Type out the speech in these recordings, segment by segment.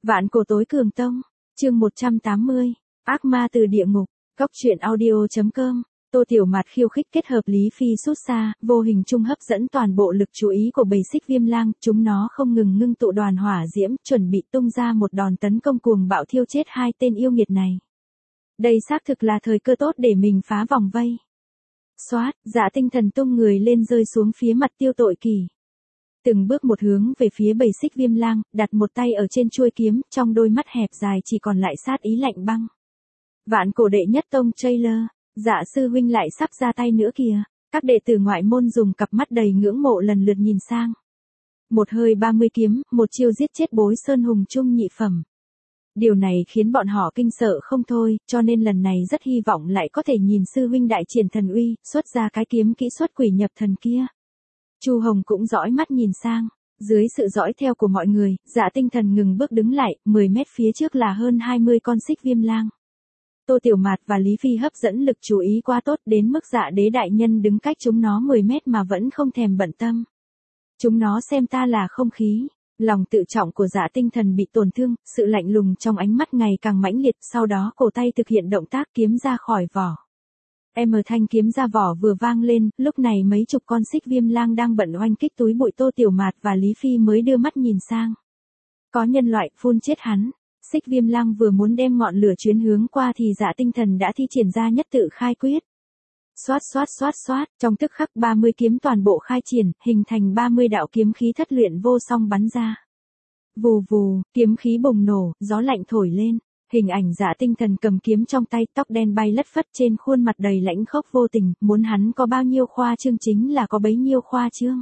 Vạn cổ tối cường tông, chương 180, ác ma từ địa ngục, góc truyện audio.com, Tô Tiểu Mạt khiêu khích kết hợp Lý Phi sút xa, vô hình trung hấp dẫn toàn bộ lực chú ý của bầy xích viêm lang, chúng nó không ngừng ngưng tụ đoàn hỏa diễm, chuẩn bị tung ra một đòn tấn công cuồng bạo thiêu chết hai tên yêu nghiệt này. Đây xác thực là thời cơ tốt để mình phá vòng vây. Xoát, Dạ Tinh Thần tung người lên rơi xuống phía mặt Tiêu Tội Kỳ. Từng bước một hướng về phía bầy xích viêm lang, đặt một tay ở trên chuôi kiếm, trong đôi mắt hẹp dài chỉ còn lại sát ý lạnh băng. Vạn cổ đệ nhất tông Trailer, Dạ sư huynh lại sắp ra tay nữa kìa. Các đệ tử ngoại môn dùng cặp mắt đầy ngưỡng mộ lần lượt nhìn sang. Một hơi 30 kiếm, một chiêu giết chết Bối Sơn Hùng trung nhị phẩm. Điều này khiến bọn họ kinh sợ không thôi, cho nên lần này rất hy vọng lại có thể nhìn sư huynh đại triển thần uy, xuất ra cái kiếm kỹ xuất quỷ nhập thần kia. Chu Hồng cũng dõi mắt nhìn sang. Dưới sự dõi theo của mọi người, Dạ Tinh Thần ngừng bước đứng lại, 10 mét phía trước là hơn 20 con xích viêm lang. Tô Tiểu Mạt và Lý Phi hấp dẫn lực chú ý quá tốt đến mức Dạ Đế đại nhân đứng cách chúng nó 10 mét mà vẫn không thèm bận tâm. Chúng nó xem ta là không khí. Lòng tự trọng của Dạ Tinh Thần bị tổn thương, sự lạnh lùng trong ánh mắt ngày càng mãnh liệt, sau đó cổ tay thực hiện động tác kiếm ra khỏi vỏ. Thanh kiếm ra vỏ vừa vang lên, lúc này mấy chục con xích viêm lang đang bận oanh kích túi bụi Tô Tiểu Mạt và Lý Phi mới đưa mắt nhìn sang. Có nhân loại, phun chết hắn. Xích viêm lang vừa muốn đem ngọn lửa chuyến hướng qua thì Dạ Tinh Thần đã thi triển ra nhất tự khai quyết. Xoát xoát xoát xoát, trong tức khắc 30 kiếm toàn bộ khai triển, hình thành 30 đạo kiếm khí thất luyện vô song bắn ra. Vù vù, kiếm khí bùng nổ, gió lạnh thổi lên. Hình ảnh Dạ Tinh Thần cầm kiếm trong tay, tóc đen bay lất phất trên khuôn mặt đầy lãnh khốc vô tình, muốn hắn có bao nhiêu khoa trương chính là có bấy nhiêu khoa trương.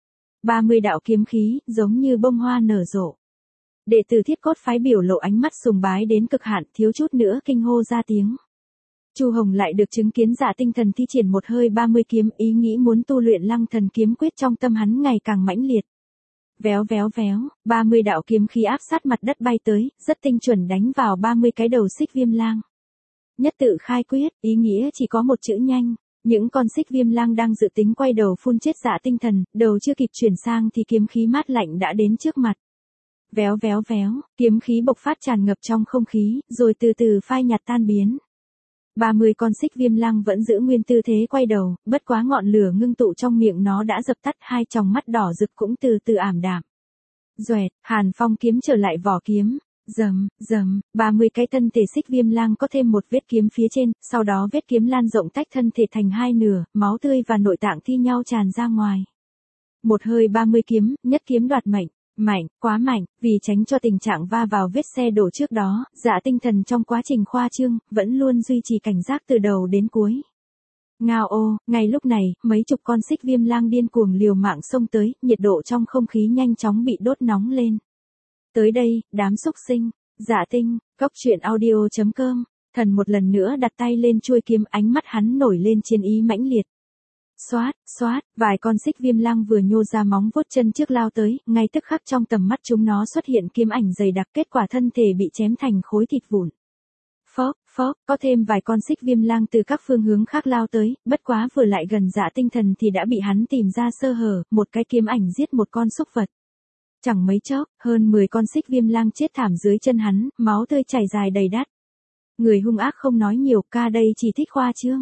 30 đạo kiếm khí, giống như bông hoa nở rộ. Đệ tử Thiết Cốt phái biểu lộ ánh mắt sùng bái đến cực hạn, thiếu chút nữa kinh hô ra tiếng. Chu Hồng lại được chứng kiến Dạ Tinh Thần thi triển một hơi 30 kiếm, ý nghĩ muốn tu luyện Lăng Thần kiếm quyết trong tâm hắn ngày càng mãnh liệt. Véo véo véo, 30 đạo kiếm khí áp sát mặt đất bay tới, rất tinh chuẩn đánh vào 30 cái đầu xích viêm lang. Nhất tự khai quyết, ý nghĩa chỉ có một chữ nhanh. Những con xích viêm lang đang dự tính quay đầu phun chết Dạ Tinh Thần, đầu chưa kịp chuyển sang thì kiếm khí mát lạnh đã đến trước mặt. Véo véo véo, kiếm khí bộc phát tràn ngập trong không khí, rồi từ từ phai nhạt tan biến. 30 con xích viêm lang vẫn giữ nguyên tư thế quay đầu, bất quá ngọn lửa ngưng tụ trong miệng nó đã dập tắt, hai tròng mắt đỏ rực cũng từ từ ảm đạm. Doẹt, Hàn Phong kiếm trở lại vỏ kiếm. Rầm, rầm, 30 cái thân thể xích viêm lang có thêm một vết kiếm phía trên, sau đó vết kiếm lan rộng tách thân thể thành hai nửa, máu tươi và nội tạng thi nhau tràn ra ngoài. Một hơi 30 kiếm, nhất kiếm đoạt mệnh. Mạnh, quá mạnh, vì tránh cho tình trạng va vào vết xe đổ trước đó, Dạ Tinh Thần trong quá trình khoa trương, vẫn luôn duy trì cảnh giác từ đầu đến cuối. Ngao ô, ngay lúc này, mấy chục con xích viêm lang điên cuồng liều mạng xông tới, nhiệt độ trong không khí nhanh chóng bị đốt nóng lên. Tới đây, đám xúc sinh, Dạ Tinh, góc truyện audio.com, thần một lần nữa đặt tay lên chuôi kiếm, ánh mắt hắn nổi lên chiến ý mãnh liệt. Xoát, xoát, vài con xích viêm lang vừa nhô ra móng vuốt chân trước lao tới, ngay tức khắc trong tầm mắt chúng nó xuất hiện kiếm ảnh dày đặc, kết quả thân thể bị chém thành khối thịt vụn. Phốc, phốc, có thêm vài con xích viêm lang từ các phương hướng khác lao tới, bất quá vừa lại gần Dạ Tinh Thần thì đã bị hắn tìm ra sơ hở, một cái kiếm ảnh giết một con súc vật. Chẳng mấy chốc, hơn 10 con xích viêm lang chết thảm dưới chân hắn, máu tươi chảy dài đầy đất. Người hung ác không nói nhiều, ca đây chỉ thích khoa trương.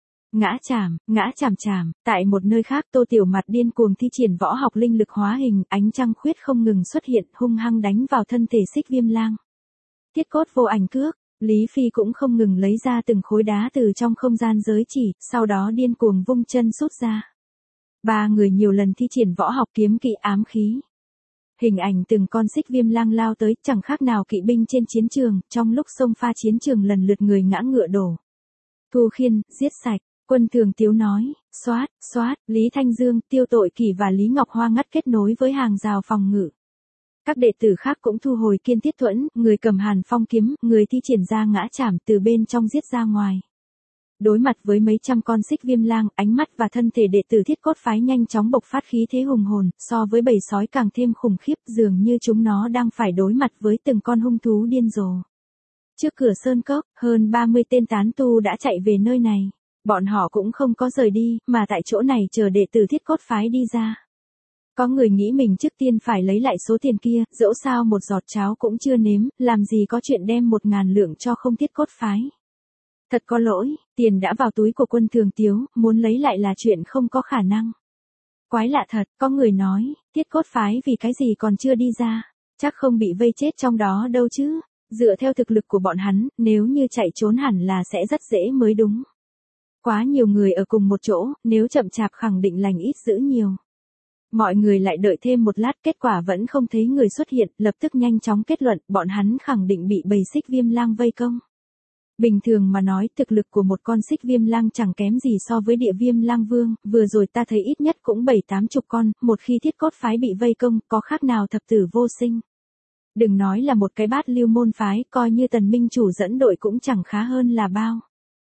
Ngã chảm chảm, tại một nơi khác Tô Tiểu Mạt điên cuồng thi triển võ học linh lực hóa hình, ánh trăng khuyết không ngừng xuất hiện, hung hăng đánh vào thân thể xích viêm lang. Thiết Cốt vô ảnh cước, Lý Phi cũng không ngừng lấy ra từng khối đá từ trong không gian giới chỉ, sau đó điên cuồng vung chân sút ra. Ba người nhiều lần thi triển võ học kiếm kỵ ám khí. Hình ảnh từng con xích viêm lang lao tới, chẳng khác nào kỵ binh trên chiến trường, trong lúc xông pha chiến trường lần lượt người ngã ngựa đổ. Thu Khiên, giết sạch. Quân Thường Tiếu nói, xoát, xoát, Lý Thanh Dương, Tiêu Tội Kỳ và Lý Ngọc Hoa ngắt kết nối với hàng rào phòng ngự. Các đệ tử khác cũng thu hồi Kiên Thiết Thuẫn, người cầm Hàn Phong kiếm, người thi triển ra ngã chảm từ bên trong giết ra ngoài. Đối mặt với mấy trăm con xích viêm lang, ánh mắt và thân thể đệ tử Thiết Cốt phái nhanh chóng bộc phát khí thế hùng hồn, so với bầy sói càng thêm khủng khiếp, dường như chúng nó đang phải đối mặt với từng con hung thú điên rồ. Trước cửa sơn cốc, hơn 30 tên tán tu đã chạy về nơi này. Bọn họ cũng không có rời đi, mà tại chỗ này chờ đệ tử Thiết Cốt phái đi ra. Có người nghĩ mình trước tiên phải lấy lại số tiền kia, dẫu sao một giọt cháo cũng chưa nếm, làm gì có chuyện đem 1.000 lượng cho không Thiết Cốt Phái. Thật có lỗi, tiền đã vào túi của Quân Thường Tiếu, muốn lấy lại là chuyện không có khả năng. Quái lạ thật, có người nói, Thiết Cốt Phái vì cái gì còn chưa đi ra, chắc không bị vây chết trong đó đâu chứ. Dựa theo thực lực của bọn hắn, nếu như chạy trốn hẳn là sẽ rất dễ mới đúng. Quá nhiều người ở cùng một chỗ, nếu chậm chạp khẳng định lành ít dữ nhiều. Mọi người lại đợi thêm một lát, kết quả vẫn không thấy người xuất hiện, lập tức nhanh chóng kết luận, bọn hắn khẳng định bị bầy Xích Viêm Lang vây công. Bình thường mà nói, thực lực của một con Xích Viêm Lang chẳng kém gì so với Địa Viêm Lang Vương, vừa rồi ta thấy ít nhất cũng 7-80 con, một khi Thiết Cốt Phái bị vây công, có khác nào thập tử vô sinh. Đừng nói là một cái Bát Lưu môn phái, coi như Tần Minh chủ dẫn đội cũng chẳng khá hơn là bao.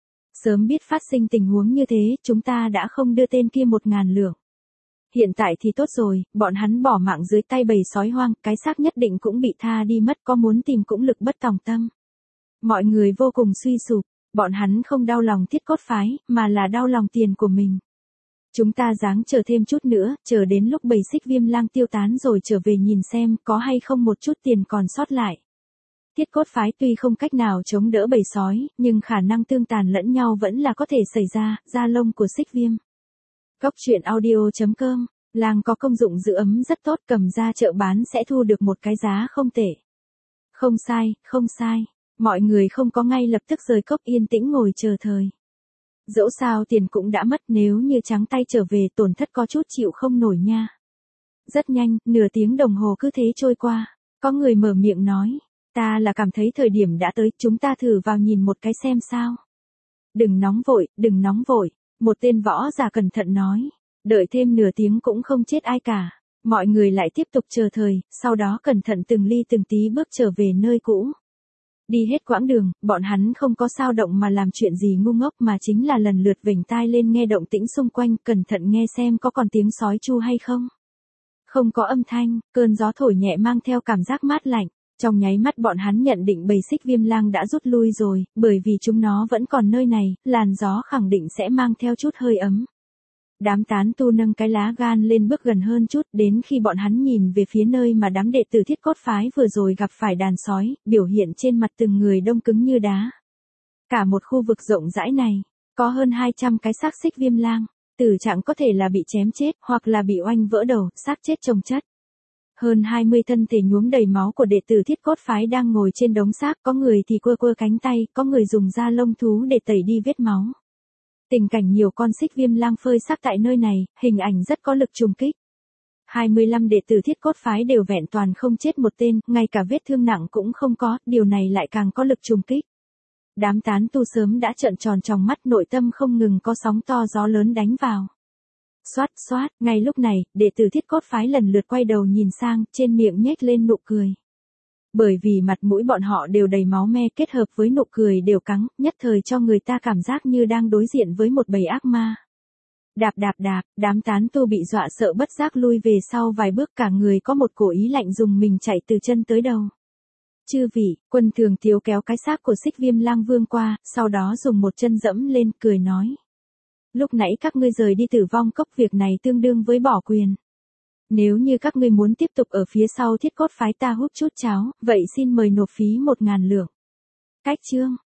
Sớm biết phát sinh tình huống như thế, chúng ta đã không đưa tên kia 1.000 lượng. Hiện tại thì tốt rồi, bọn hắn bỏ mạng dưới tay bầy sói hoang, cái xác nhất định cũng bị tha đi mất, có muốn tìm cũng lực bất tòng tâm. Mọi người vô cùng suy sụp, bọn hắn không đau lòng Thiết Cốt Phái, mà là đau lòng tiền của mình. Chúng ta ráng chờ thêm chút nữa, chờ đến lúc bầy Xích Viêm Lang tiêu tán rồi trở về nhìn xem có hay không một chút tiền còn sót lại. Thiết Cốt Phái tuy không cách nào chống đỡ bầy sói, nhưng khả năng tương tàn lẫn nhau vẫn là có thể xảy ra, da lông của Xích Viêm. Góc truyện audio.com, lang có công dụng giữ ấm rất tốt, cầm ra chợ bán sẽ thu được một cái giá không tệ. Không sai, không sai. Mọi người không có ngay lập tức rời cốc, yên tĩnh ngồi chờ thời. Dẫu sao tiền cũng đã mất, nếu như trắng tay trở về tổn thất có chút chịu không nổi nha. Rất nhanh, nửa tiếng đồng hồ cứ thế trôi qua. Có người mở miệng nói, ta là cảm thấy thời điểm đã tới, chúng ta thử vào nhìn một cái xem sao. Đừng nóng vội, đừng nóng vội. Một tên võ giả cẩn thận nói. Đợi thêm nửa tiếng cũng không chết ai cả. Mọi người lại tiếp tục chờ thời, sau đó cẩn thận từng ly từng tí bước trở về nơi cũ. Đi hết quãng đường, bọn hắn không có sao động mà làm chuyện gì ngu ngốc, mà chính là lần lượt vểnh tai lên nghe động tĩnh xung quanh, cẩn thận nghe xem có còn tiếng sói chu hay không. Không có âm thanh, cơn gió thổi nhẹ mang theo cảm giác mát lạnh. Trong nháy mắt bọn hắn nhận định bầy Xích Viêm Lang đã rút lui rồi, bởi vì chúng nó vẫn còn nơi này, làn gió khẳng định sẽ mang theo chút hơi ấm. Đám tán tu nâng cái lá gan lên bước gần hơn chút, đến khi bọn hắn nhìn về phía nơi mà đám đệ tử Thiết Cốt Phái vừa rồi gặp phải đàn sói, biểu hiện trên mặt từng người đông cứng như đá. Cả một khu vực rộng rãi này, có hơn 200 cái xác Xích Viêm Lang, tử trạng có thể là bị chém chết, hoặc là bị oanh vỡ đầu, xác chết chồng chất. Hơn 20 thân thể nhuốm đầy máu của đệ tử Thiết Cốt Phái đang ngồi trên đống xác, có người thì quơ quơ cánh tay, có người dùng da lông thú để tẩy đi vết máu. Tình cảnh nhiều con Xích Viêm Lang phơi xác tại nơi này, hình ảnh rất có lực trùng kích. 25 đệ tử Thiết Cốt Phái đều vẹn toàn không chết một tên, ngay cả vết thương nặng cũng không có, điều này lại càng có lực trùng kích. Đám tán tu sớm đã trợn tròn tròng mắt, nội tâm không ngừng có sóng to gió lớn đánh vào. Xoát xoát, ngay lúc này, đệ tử Thiết Cốt Phái lần lượt quay đầu nhìn sang, trên miệng nhếch lên nụ cười. Bởi vì mặt mũi bọn họ đều đầy máu me kết hợp với nụ cười đều cắng, nhất thời cho người ta cảm giác như đang đối diện với một bầy ác ma. Đạp đạp đạp, đám tán tu bị dọa sợ bất giác lui về sau vài bước, cả người có một cổ ý lạnh dùng mình chạy từ chân tới đầu. Chư vị, Quân Thường Tiếu kéo cái xác của Xích Viêm Lang Vương qua, sau đó dùng một chân dẫm lên, cười nói. Lúc nãy các ngươi rời đi Tử Vong Cốc, việc này tương đương với bỏ quyền. Nếu như các ngươi muốn tiếp tục ở phía sau Thiết Cốt Phái ta hút chút cháo, vậy xin mời nộp phí 1.000 lượng. Cách chương.